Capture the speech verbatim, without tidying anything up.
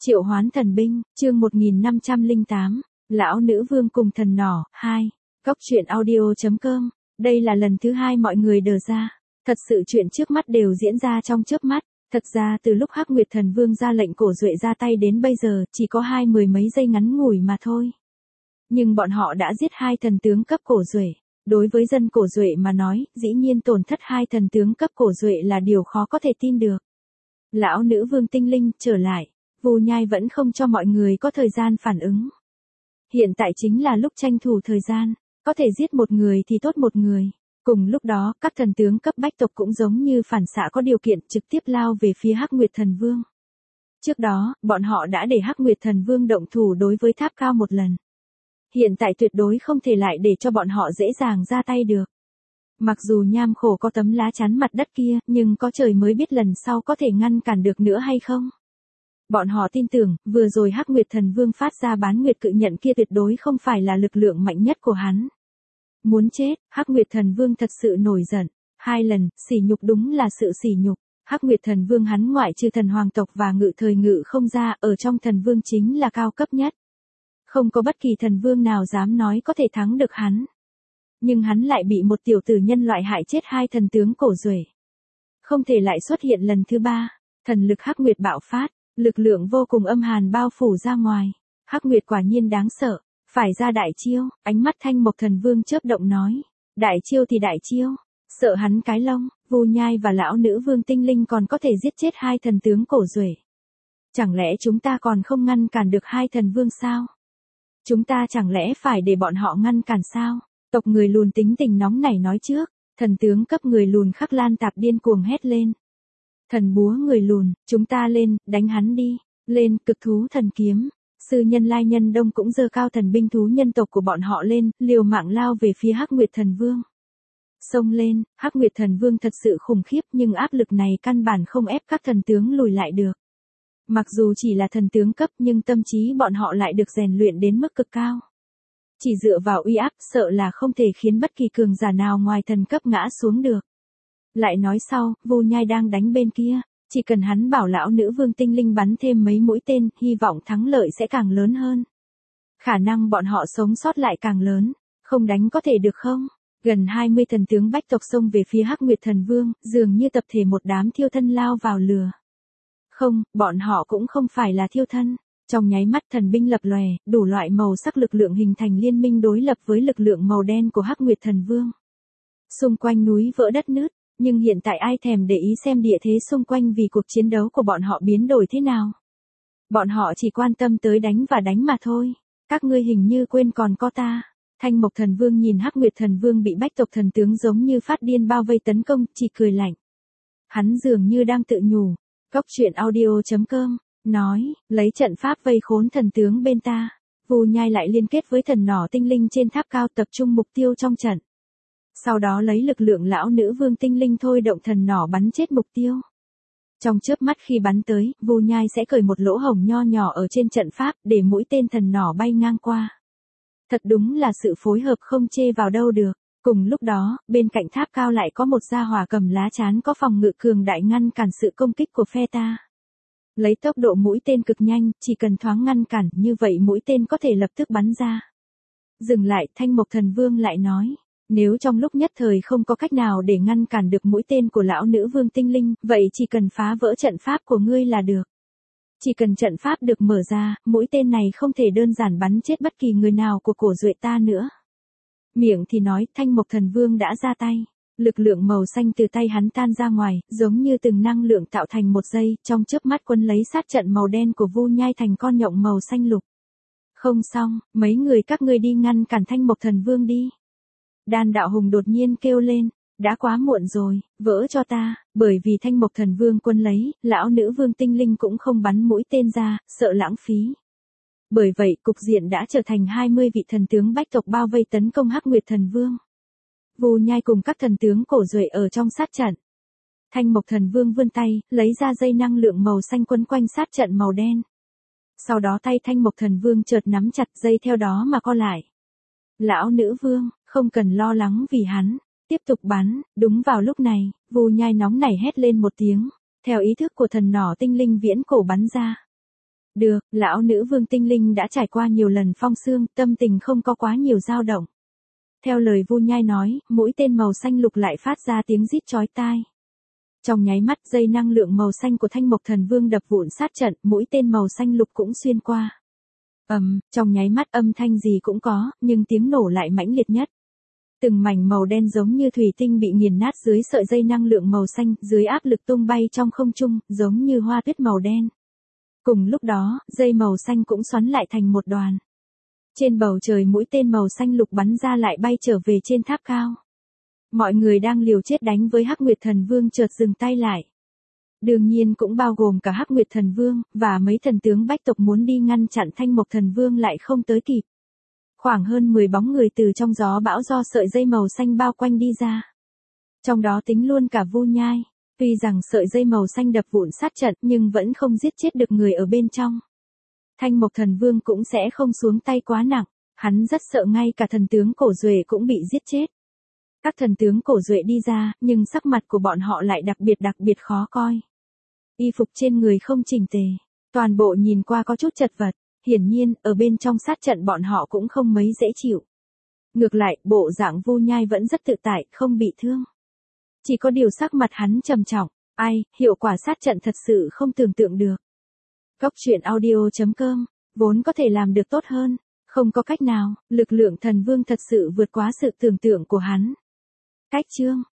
Triệu hoán thần binh, chương một nghìn năm trăm lẻ tám, Lão Nữ Vương cùng thần nỏ, hai. Cốc truyện audio chấm com. Đây là lần thứ hai mọi người đờ ra. Thật sự chuyện trước mắt đều diễn ra trong chớp mắt. Thật ra từ lúc Hắc Nguyệt Thần Vương ra lệnh Cổ Duệ ra tay đến bây giờ chỉ có hai mười mấy giây ngắn ngủi mà thôi. Nhưng bọn họ đã giết hai thần tướng cấp Cổ Duệ. Đối với dân Cổ Duệ mà nói, dĩ nhiên tổn thất hai thần tướng cấp Cổ Duệ là điều khó có thể tin được. Lão Nữ Vương tinh linh trở lại. Vu Nhai vẫn không cho mọi người có thời gian phản ứng. Hiện tại chính là lúc tranh thủ thời gian, có thể giết một người thì tốt một người. Cùng lúc đó, các thần tướng cấp bách tộc cũng giống như phản xạ có điều kiện trực tiếp lao về phía Hắc Nguyệt Thần Vương. Trước đó, bọn họ đã để Hắc Nguyệt Thần Vương động thủ đối với tháp cao một lần. Hiện tại tuyệt đối không thể lại để cho bọn họ dễ dàng ra tay được. Mặc dù Nham Khổ có tấm lá chắn mặt đất kia, nhưng có trời mới biết lần sau có thể ngăn cản được nữa hay không. Bọn họ tin tưởng, vừa rồi Hắc Nguyệt Thần Vương phát ra bán nguyệt cự nhận kia tuyệt đối không phải là lực lượng mạnh nhất của hắn. Muốn chết, Hắc Nguyệt Thần Vương thật sự nổi giận. Hai lần, sỉ nhục đúng là sự sỉ nhục. Hắc Nguyệt Thần Vương hắn ngoại trừ thần hoàng tộc và ngự thời ngự không ra, ở trong thần vương chính là cao cấp nhất. Không có bất kỳ thần vương nào dám nói có thể thắng được hắn. Nhưng hắn lại bị một tiểu tử nhân loại hại chết hai thần tướng Cổ Duệ. Không thể lại xuất hiện lần thứ ba. Thần lực Hắc Nguyệt bạo phát. Lực lượng vô cùng âm hàn bao phủ ra ngoài. Hắc Nguyệt quả nhiên đáng sợ. Phải ra đại chiêu, ánh mắt Thanh Mộc Thần Vương chớp động nói. Đại chiêu thì đại chiêu. Sợ hắn cái lông, Vu Nhai và Lão Nữ Vương tinh linh còn có thể giết chết hai thần tướng Cổ Duệ. Chẳng lẽ chúng ta còn không ngăn cản được hai thần vương sao? Chúng ta chẳng lẽ phải để bọn họ ngăn cản sao? Tộc người lùn tính tình nóng nảy nói trước. Thần tướng cấp người lùn Khắc Lan Tạp điên cuồng hét lên. Thần búa người lùn, chúng ta lên, đánh hắn đi, lên, cực thú thần kiếm. Sư nhân Lai Nhân Đông cũng giơ cao thần binh thú nhân tộc của bọn họ lên, liều mạng lao về phía Hắc Nguyệt Thần Vương. Xông lên, Hắc Nguyệt Thần Vương thật sự khủng khiếp nhưng áp lực này căn bản không ép các thần tướng lùi lại được. Mặc dù chỉ là thần tướng cấp nhưng tâm trí bọn họ lại được rèn luyện đến mức cực cao. Chỉ dựa vào uy áp sợ là không thể khiến bất kỳ cường giả nào ngoài thần cấp ngã xuống được. Lại nói sau, Vu Nhai đang đánh bên kia, chỉ cần hắn bảo Lão Nữ Vương tinh linh bắn thêm mấy mũi tên, hy vọng thắng lợi sẽ càng lớn hơn. Khả năng bọn họ sống sót lại càng lớn, không đánh có thể được không? Gần hai mươi thần tướng bách tộc xông về phía Hắc Nguyệt Thần Vương, dường như tập thể một đám thiêu thân lao vào lửa. Không, bọn họ cũng không phải là thiêu thân. Trong nháy mắt thần binh lập lòe, đủ loại màu sắc lực lượng hình thành liên minh đối lập với lực lượng màu đen của Hắc Nguyệt Thần Vương. Xung quanh núi vỡ đất nứt. Nhưng hiện tại ai thèm để ý xem địa thế xung quanh vì cuộc chiến đấu của bọn họ biến đổi thế nào. Bọn họ chỉ quan tâm tới đánh và đánh mà thôi. Các ngươi hình như quên còn có ta. Thanh Mộc Thần Vương nhìn Hắc Nguyệt Thần Vương bị bách tộc thần tướng giống như phát điên bao vây tấn công, chỉ cười lạnh. Hắn dường như đang tự nhủ. Cốc truyện audio chấm com, nói, lấy trận pháp vây khốn thần tướng bên ta. Vu Nhai lại liên kết với thần nỏ tinh linh trên tháp cao tập trung mục tiêu trong trận. Sau đó lấy lực lượng Lão Nữ Vương tinh linh thôi động thần nỏ bắn chết mục tiêu. Trong chớp mắt khi bắn tới, Vu Nhai sẽ cởi một lỗ hổng nho nhỏ ở trên trận pháp để mũi tên thần nỏ bay ngang qua. Thật đúng là sự phối hợp không chê vào đâu được. Cùng lúc đó, bên cạnh tháp cao lại có một gia hỏa cầm lá chắn có phòng ngự cường đại ngăn cản sự công kích của phe ta. Lấy tốc độ mũi tên cực nhanh, chỉ cần thoáng ngăn cản như vậy mũi tên có thể lập tức bắn ra. Dừng lại, Thanh Mộc Thần Vương lại nói. Nếu trong lúc nhất thời không có cách nào để ngăn cản được mũi tên của Lão Nữ Vương tinh linh, vậy chỉ cần phá vỡ trận pháp của ngươi là được. Chỉ cần trận pháp được mở ra, mũi tên này không thể đơn giản bắn chết bất kỳ người nào của Cổ Duệ ta nữa. Miệng thì nói, Thanh Mộc Thần Vương đã ra tay. Lực lượng màu xanh từ tay hắn tan ra ngoài, giống như từng năng lượng tạo thành một giây, trong chớp mắt quân lấy sát trận màu đen của Vu Nhai thành con nhộng màu xanh lục. Không xong, mấy người các ngươi đi ngăn cản Thanh Mộc Thần Vương đi. Đan Đạo Hùng đột nhiên kêu lên, đã quá muộn rồi, vỡ cho ta, bởi vì Thanh Mộc Thần Vương quân lấy, Lão Nữ Vương tinh linh cũng không bắn mũi tên ra, sợ lãng phí. Bởi vậy, cục diện đã trở thành hai mươi vị thần tướng bách tộc bao vây tấn công Hắc Nguyệt Thần Vương. Vu Nhai cùng các thần tướng Cổ Duệ ở trong sát trận. Thanh Mộc Thần Vương vươn tay, lấy ra dây năng lượng màu xanh quấn quanh sát trận màu đen. Sau đó tay Thanh Mộc Thần Vương chợt nắm chặt dây theo đó mà co lại. Lão Nữ Vương, không cần lo lắng vì hắn, tiếp tục bắn. Đúng vào lúc này, Vu Nhai nóng nảy hét lên một tiếng, theo ý thức của thần nỏ tinh linh viễn cổ bắn ra. Được, lão nữ vương tinh linh đã trải qua nhiều lần phong xương, tâm tình không có quá nhiều dao động. Theo lời Vu Nhai nói, mũi tên màu xanh lục lại phát ra tiếng rít chói tai. Trong nháy mắt dây năng lượng màu xanh của Thanh Mộc Thần Vương đập vụn sát trận, mũi tên màu xanh lục cũng xuyên qua. Ầm, um, trong nháy mắt âm thanh gì cũng có, nhưng tiếng nổ lại mãnh liệt nhất. Từng mảnh màu đen giống như thủy tinh bị nghiền nát dưới sợi dây năng lượng màu xanh, dưới áp lực tung bay trong không trung, giống như hoa tuyết màu đen. Cùng lúc đó, dây màu xanh cũng xoắn lại thành một đoàn. Trên bầu trời mũi tên màu xanh lục bắn ra lại bay trở về trên tháp cao. Mọi người đang liều chết đánh với Hắc Nguyệt Thần Vương chợt dừng tay lại. Đương nhiên cũng bao gồm cả Hắc Nguyệt Thần Vương, và mấy thần tướng bách tộc muốn đi ngăn chặn Thanh Mộc Thần Vương lại không tới kịp. Khoảng hơn mười bóng người từ trong gió bão do sợi dây màu xanh bao quanh đi ra. Trong đó tính luôn cả Vu Nhai. Tuy rằng sợi dây màu xanh đập vụn sát trận nhưng vẫn không giết chết được người ở bên trong. Thanh Mộc Thần Vương cũng sẽ không xuống tay quá nặng, hắn rất sợ ngay cả thần tướng Cổ Duệ cũng bị giết chết. Các thần tướng Cổ Duệ đi ra, nhưng sắc mặt của bọn họ lại đặc biệt đặc biệt khó coi. Y phục trên người không chỉnh tề, toàn bộ nhìn qua có chút chật vật, hiển nhiên, ở bên trong sát trận bọn họ cũng không mấy dễ chịu. Ngược lại, bộ dạng Vu Nhai vẫn rất tự tại, không bị thương. Chỉ có điều sắc mặt hắn trầm trọng, ai, hiệu quả sát trận thật sự không tưởng tượng được. Góc truyện audio chấm com, vốn có thể làm được tốt hơn, không có cách nào, lực lượng thần vương thật sự vượt quá sự tưởng tượng của hắn. Cách chương